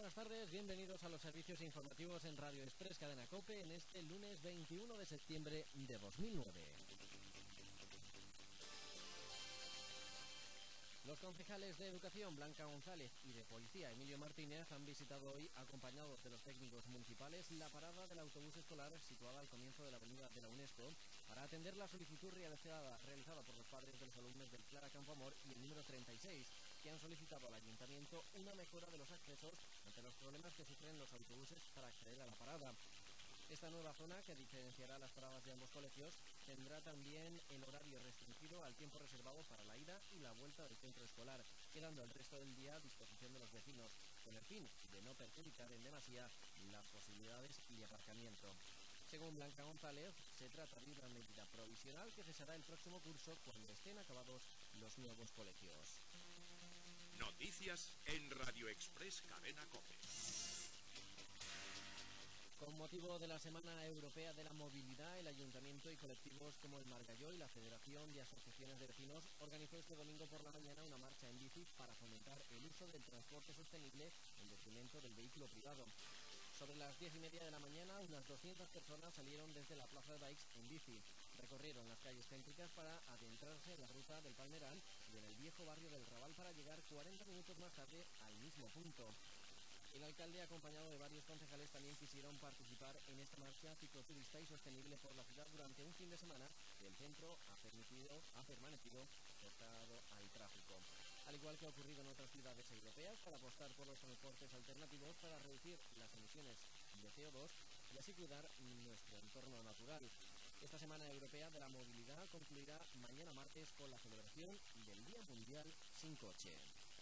buenas tardes, bienvenidos a los servicios informativos en Radio Express Cadena COPE en este lunes 21 de septiembre de 2009. Los concejales de Educación, Blanca González, y de Policía, Emilio Martínez, han visitado hoy, acompañados de los técnicos municipales, la parada del autobús escolar situada al comienzo de la avenida de la UNESCO para atender la solicitud realizada por los padres de los alumnos del Clara Campoamor y el número 36, que han solicitado al Ayuntamiento una mejora de los accesos ante los problemas que sufren los autobuses para acceder a la parada. Esta nueva zona, que diferenciará las paradas de ambos colegios, tendrá también el horario restringido al tiempo reservado para la ida y la vuelta del centro escolar, quedando el resto del día a disposición de los vecinos, con el fin de no perjudicar en demasía las posibilidades de aparcamiento. Según Blanca González, se trata de una medida provisional que cesará el próximo curso cuando estén acabados los nuevos colegios. Noticias en Radio Express Cadena COPE. Con motivo de la Semana Europea de la Movilidad, el Ayuntamiento y colectivos como el Margalló y la Federación de Asociaciones de Vecinos organizó este domingo por la mañana una marcha en bici para fomentar el uso del transporte sostenible en detrimento del vehículo privado. Sobre las 10:30 de la mañana, unas 200 personas salieron desde la Plaza de Bikes en bici. Recorrieron las calles céntricas para adentrarse en la ruta del Palmerán y en el viejo barrio del Raval para llegar 40 minutos más tarde al mismo punto. El alcalde, acompañado de varios concejales, también quisieron participar en esta marcha cicloturista y sostenible por la ciudad durante un fin de semana que el centro ha permanecido cortado al tráfico. Al igual que ha ocurrido en otras ciudades europeas, para apostar por los transportes alternativos para reducir las emisiones de CO2 y así cuidar nuestro entorno natural. Esta Semana Europea de la Movilidad concluirá mañana martes con la celebración del Día Mundial Sin Coche.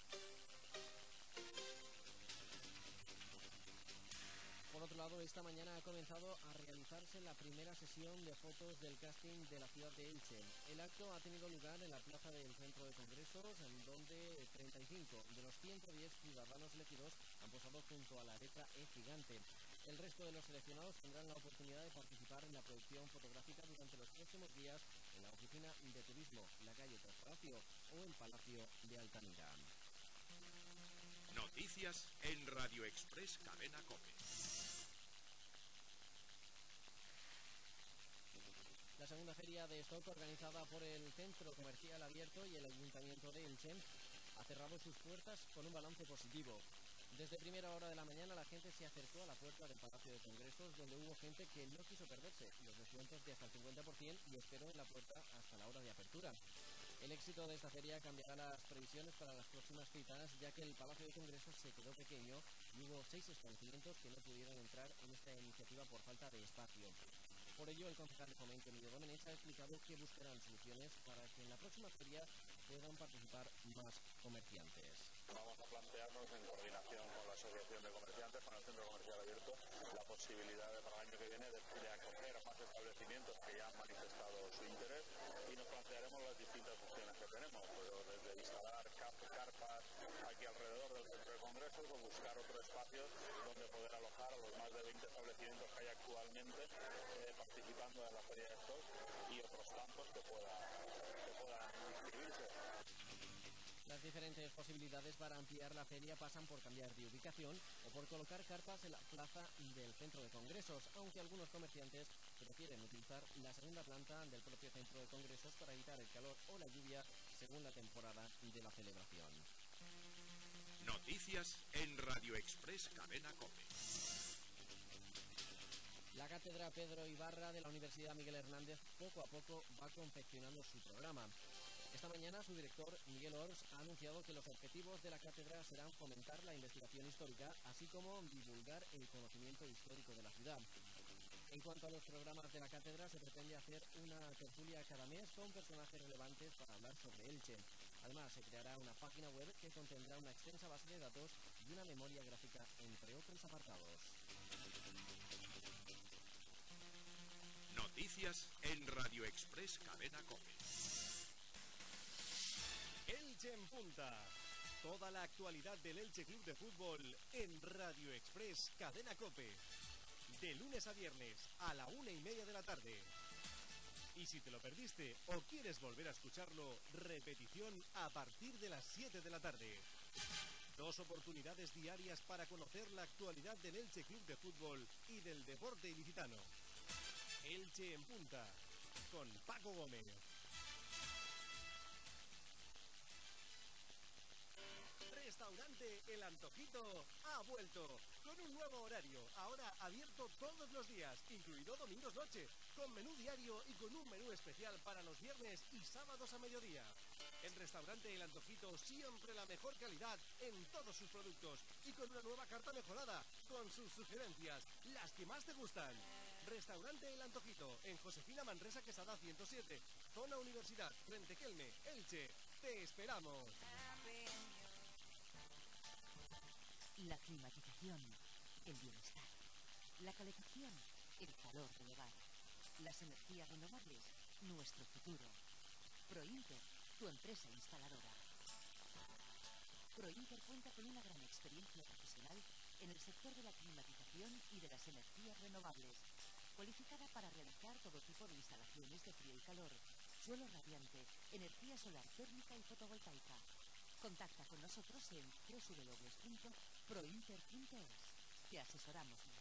Por otro lado, esta mañana ha comenzado a realizarse la primera sesión de fotos del casting de la ciudad de Elche. El acto ha tenido lugar en la plaza del Centro de Congresos, en donde 35 de los 110 ciudadanos elegidos han posado junto a la letra E gigante. El resto de los seleccionados tendrán la oportunidad de participar en la producción fotográfica durante los próximos días en la Oficina de Turismo, la calle Traspalacio o el Palacio de Altamira. Noticias en Radio Express Cadena COPE. La segunda feria de stock organizada por el Centro Comercial Abierto y el Ayuntamiento de Elche ha cerrado sus puertas con un balance positivo. Desde primera hora de la mañana la gente se acercó a la puerta del Palacio de Congresos, donde hubo gente que no quiso perderse los descuentos de hasta el 50% y esperó en la puerta hasta la hora de apertura. El éxito de esta feria cambiará las previsiones para las próximas citas, ya que el Palacio de Congresos se quedó pequeño y hubo 6 establecimientos que no pudieron entrar en esta iniciativa por falta de espacio. Por ello, el concejal de Fomento, Emilio Domenech, ha explicado que buscarán soluciones para que en la próxima feria puedan participar más comerciantes. Vamos a plantearnos, en coordinación con la Asociación de Comerciantes, con el Centro Comercial Abierto, la posibilidad para el año que viene de acoger más establecimientos que ya han manifestado su interés, y nos plantearemos las distintas opciones que tenemos, desde instalar carpas aquí alrededor del Centro de Congresos o buscar otro espacio donde poder alojar a los más de 20 establecimientos que hay actualmente participando en la feria de stock y otros tantos que puedan inscribirse. Las diferentes posibilidades para ampliar la feria pasan por cambiar de ubicación o por colocar carpas en la plaza del Centro de Congresos, aunque algunos comerciantes prefieren utilizar la segunda planta del propio Centro de Congresos para evitar el calor o la lluvia según la temporada de la celebración. Noticias en Radio Express Cadena COPE. La cátedra Pedro Ibarra de la Universidad Miguel Hernández poco a poco va confeccionando su programa. Esta mañana su director, Miguel Ors, ha anunciado que los objetivos de la cátedra serán fomentar la investigación histórica, así como divulgar el conocimiento histórico de la ciudad. En cuanto a los programas de la cátedra, se pretende hacer una tertulia cada mes con personajes relevantes para hablar sobre Elche. Además, se creará una página web que contendrá una extensa base de datos y una memoria gráfica, entre otros apartados. Noticias en Radio Express Cadena COPE. Elche en punta. Toda la actualidad del Elche Club de Fútbol en Radio Express Cadena COPE. De lunes a viernes a la 1:30 de la tarde. Y si te lo perdiste o quieres volver a escucharlo, repetición a partir de las 7 de la tarde. 2 oportunidades diarias para conocer la actualidad del Elche Club de Fútbol y del deporte ilicitano. Elche en Punta, con Paco Gómez. Restaurante El Antojito ha vuelto con un nuevo horario, ahora abierto todos los días, incluido domingos noche, con menú diario y con un menú especial para los viernes y sábados a mediodía. En Restaurante El Antojito siempre la mejor calidad en todos sus productos y con una nueva carta mejorada, con sus sugerencias, las que más te gustan. Restaurante El Antojito, en Josefina Manresa Quesada 107, Zona Universidad, frente Kelme, Elche. ¡Te esperamos! La climatización, el bienestar, la calefacción, el calor del hogar, las energías renovables, nuestro futuro. Prointer, tu empresa instaladora. Prointer cuenta con una gran experiencia profesional en el sector de la climatización y de las energías renovables, cualificada para realizar todo tipo de instalaciones de frío y calor, suelo radiante, energía solar térmica y fotovoltaica. Contacta con nosotros en www.prointer.es. Te asesoramos bien.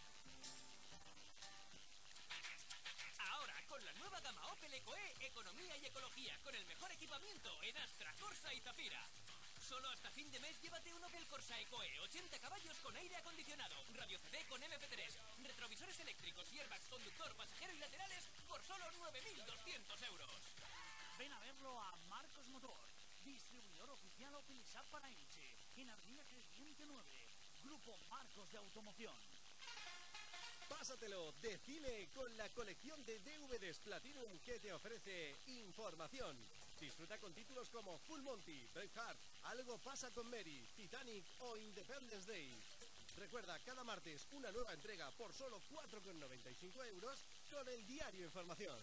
Ahora, con la nueva gama Opel EcoE, economía y ecología, con el mejor equipamiento en Astra, Corsa y Zafira. Solo hasta fin de mes llévate un Opel Corsa EcoE, 80 caballos con aire acondicionado, radio CD con MP3, retrovisores eléctricos, airbags, conductor, pasajero y laterales por solo 9.200 euros. Ven a verlo a Marcos Motor, distribuidor oficial Opel SAP para Elche, en Avenida Creciente 9, Grupo Marcos de Automoción. Pásatelo de cine con la colección de DVDs Platinum que te ofrece información. Disfruta con títulos como Full Monty, Braveheart, Algo pasa con Mary, Titanic o Independence Day. Recuerda, cada martes una nueva entrega por solo 4,95 euros con el diario Información.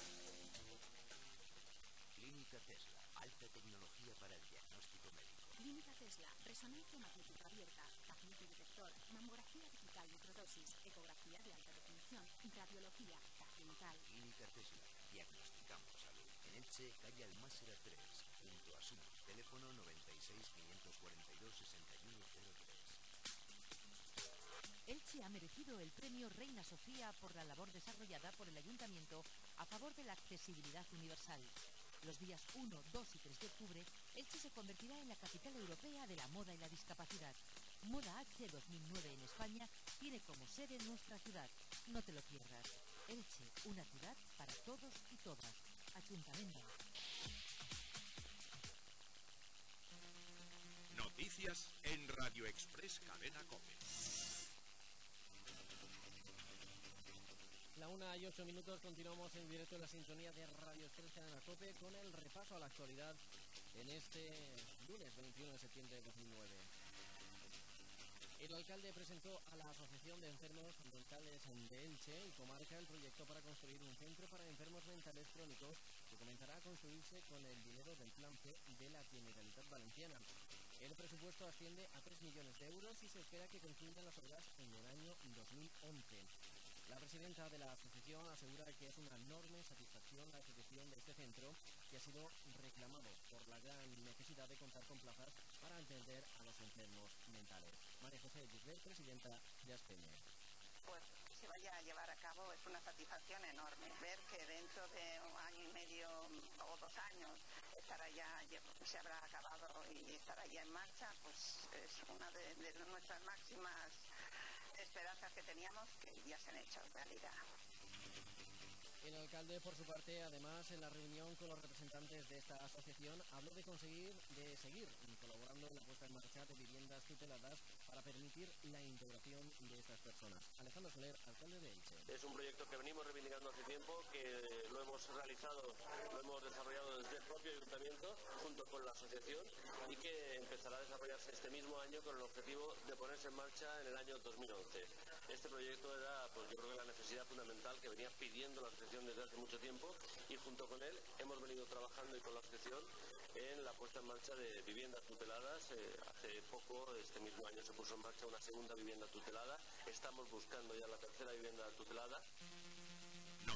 Clínica Tesla, alta tecnología para el diagnóstico médico. Clínica Tesla, resonancia magnética abierta, paciente detector, mamografía digital microdosis, ecografía de alta definición, radiología, dental. Clínica Tesla, diagnosticamos salud. En Elche, calle Almásera 3, junto a Suma. Teléfono 96 542 6103. Elche ha merecido el premio Reina Sofía por la labor desarrollada por el Ayuntamiento a favor de la accesibilidad universal. Los días 1, 2 y 3 de octubre, Elche se convertirá en la capital europea de la moda y la discapacidad. Moda H 2009 en España tiene como sede nuestra ciudad. No te lo pierdas. Elche, una ciudad para todos y todas. Ayuntamiento. Noticias en Radio Express Cadena COPE. La 1:08, continuamos en directo en la sintonía de Radio Express Cadena COPE con el repaso a la actualidad en este lunes 21 de septiembre de 2009. El alcalde presentó a la Asociación de Enfermos Mentales de Elche y Comarca el proyecto para construir un centro para enfermos mentales crónicos que comenzará a construirse con el dinero del Plan C de la Generalitat Valenciana. El presupuesto asciende a 3 millones de euros y se espera que concluyan las obras en el año 2011. La presidenta de la asociación asegura que es una enorme satisfacción la ejecución de este centro, que ha sido reclamado por la gran necesidad de contar con plazas para atender a los enfermos mentales. María José Gisbert, presidenta de Aspeña. Pues que se vaya a llevar a cabo es una satisfacción enorme. Ver que dentro de un año y medio o 2 años estará ya, se habrá acabado y estará ya en marcha, pues es una de nuestras máximas esperanzas que teníamos, que ya se han hecho realidad. El alcalde, por su parte, además, en la reunión con los representantes de esta asociación, habló de seguir colaborando en la puesta en marcha de viviendas tuteladas para permitir la integración de estas personas. Alejandro Soler, alcalde de Elche. Es un proyecto que venimos reivindicando hace tiempo, que lo hemos realizado, lo hemos desarrollado desde el propio ayuntamiento, junto con la asociación, y que empezará a desarrollarse este mismo año con el objetivo de ponerse en marcha en el año 2011. Este proyecto era, pues yo creo que la necesidad fundamental que venía pidiendo la asociación desde hace mucho tiempo, y junto con él hemos venido trabajando y con la asociación en la puesta en marcha de viviendas tuteladas. Hace poco, este mismo año, se puso en marcha una segunda vivienda tutelada. Estamos buscando ya la tercera vivienda tutelada.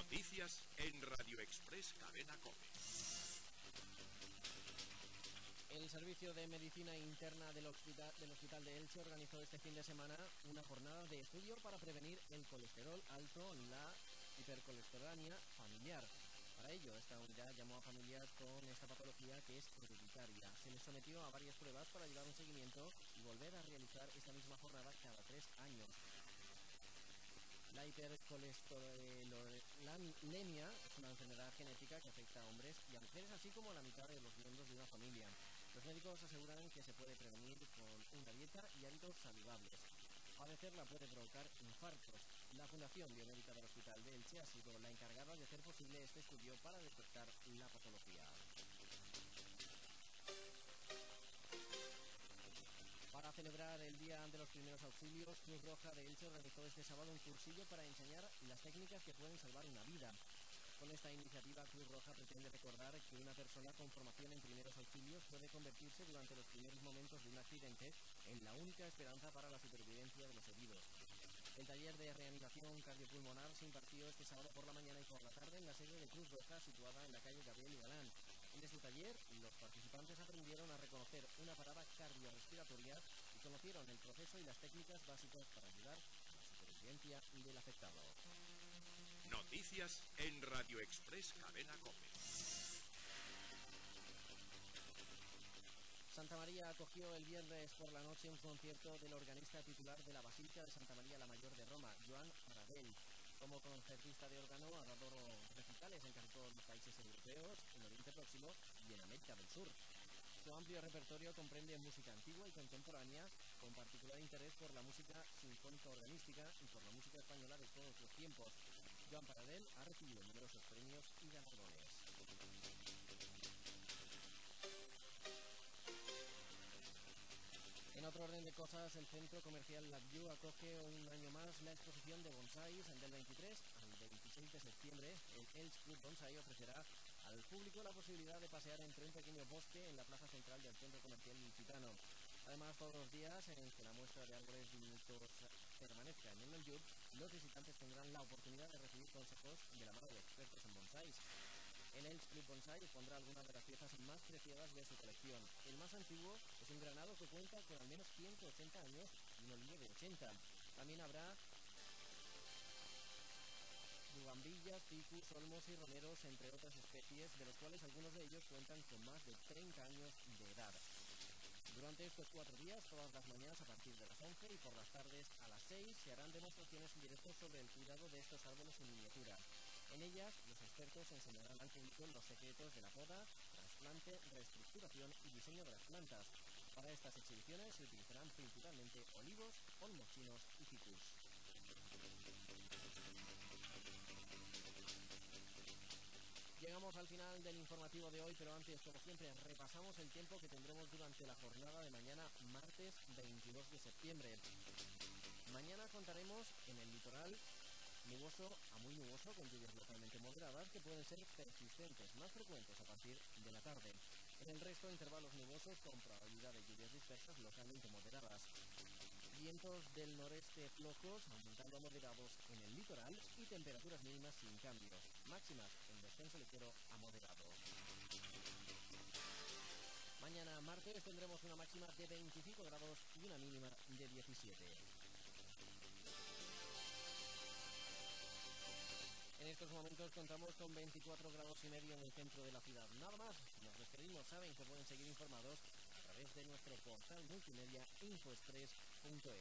Noticias en Radio Express Cadena COPE. El Servicio de Medicina Interna del Hospital de Elche organizó este fin de semana una jornada de estudio para prevenir el colesterol alto, la hipercolesterolemia familiar. Para ello, esta unidad llamó a familias con esta patología que es hereditaria. Se les sometió a varias pruebas para llevar un seguimiento y volver a realizar esta misma jornada cada 3 años. La hipercolesterolemia es una enfermedad genética que afecta a hombres y a mujeres, así como a la mitad de los miembros de una familia. Los médicos aseguran que se puede prevenir con una dieta y hábitos saludables. Padecerla puede provocar infartos. La Fundación Biomédica del Hospital de Elche ha sido la encargada de hacer posible este estudio para detectar la patología. Para celebrar el Día de los Primeros Auxilios, Cruz Roja de Elche organizó este sábado un cursillo para enseñar las técnicas que pueden salvar una vida. Con esta iniciativa, Cruz Roja pretende recordar que una persona con formación en primeros auxilios puede convertirse durante los primeros momentos de un accidente en la única esperanza para la supervivencia de los heridos. El taller de reanimación cardiopulmonar se impartió este sábado por la mañana y por la tarde en la sede de Cruz Roja situada en la calle Gabriel y Galán. En este taller, los participantes aprendieron a reconocer una parada cardiorrespiratoria y conocieron el proceso y las técnicas básicas para ayudar a la supervivencia del afectado. Noticias en Radio Express Cadena COPE. Santa María acogió el viernes por la noche un concierto del organista titular de la Basílica de Santa María la Mayor de Roma, Joan Paradell. Como concertista de órgano ha dado recitales en casi todos los países europeos, en Oriente Próximo y en América del Sur. Su amplio repertorio comprende música antigua y contemporánea, con particular interés por la música sinfónica organística y por la música española de todos los tiempos. Joan Paradell ha recibido numerosos premios y galardones. En otro orden de cosas, el centro comercial Latviu acoge un año más la exposición de bonsáis del 23 al 26 de septiembre. El Elche Club Bonsai ofrecerá al público la posibilidad de pasear entre un pequeño bosque en la plaza central del centro comercial ilicitano. Además, todos los días en que la muestra de árboles diminutos permanezca en el Latviu, los visitantes tendrán la oportunidad de recibir consejos de la mano de expertos en bonsáis. El Elche Club Bonsai expondrá algunas de las piezas más preciadas de su colección. El más antiguo es un granado que cuenta con al menos 180 años y un olivo de 80. También habrá bugambillas, ficus, olmos y romeros, entre otras especies, de los cuales algunos de ellos cuentan con más de 30 años de edad. Durante estos 4 días, todas las mañanas a partir de las 11 y por las tardes a las 6, se harán demostraciones en directo sobre el cuidado de estos árboles en miniatura. En ellas, los expertos enseñarán al público los secretos de la poda, trasplante, reestructuración y diseño de las plantas. Para estas exhibiciones se utilizarán principalmente olivos, olmos chinos y ficus. Llegamos al final del informativo de hoy, pero antes, como siempre, repasamos el tiempo que tendremos durante la jornada de mañana, martes 22 de septiembre. Mañana contaremos en el litoral nuboso a muy nuboso, con lluvias localmente moderadas que pueden ser persistentes, más frecuentes a partir de la tarde. En el resto, intervalos nubosos con probabilidad de lluvias dispersas localmente moderadas. Vientos del noreste flojos, aumentando a moderados en el litoral, y temperaturas mínimas sin cambios, máximas en descenso ligero a moderado. Mañana martes tendremos una máxima de 25 grados y una mínima de 17. En estos momentos contamos con 24 grados y medio en el centro de la ciudad. Nada más, nos despedimos. Saben que pueden seguir informados a través de nuestro portal multimedia infoexpress.es.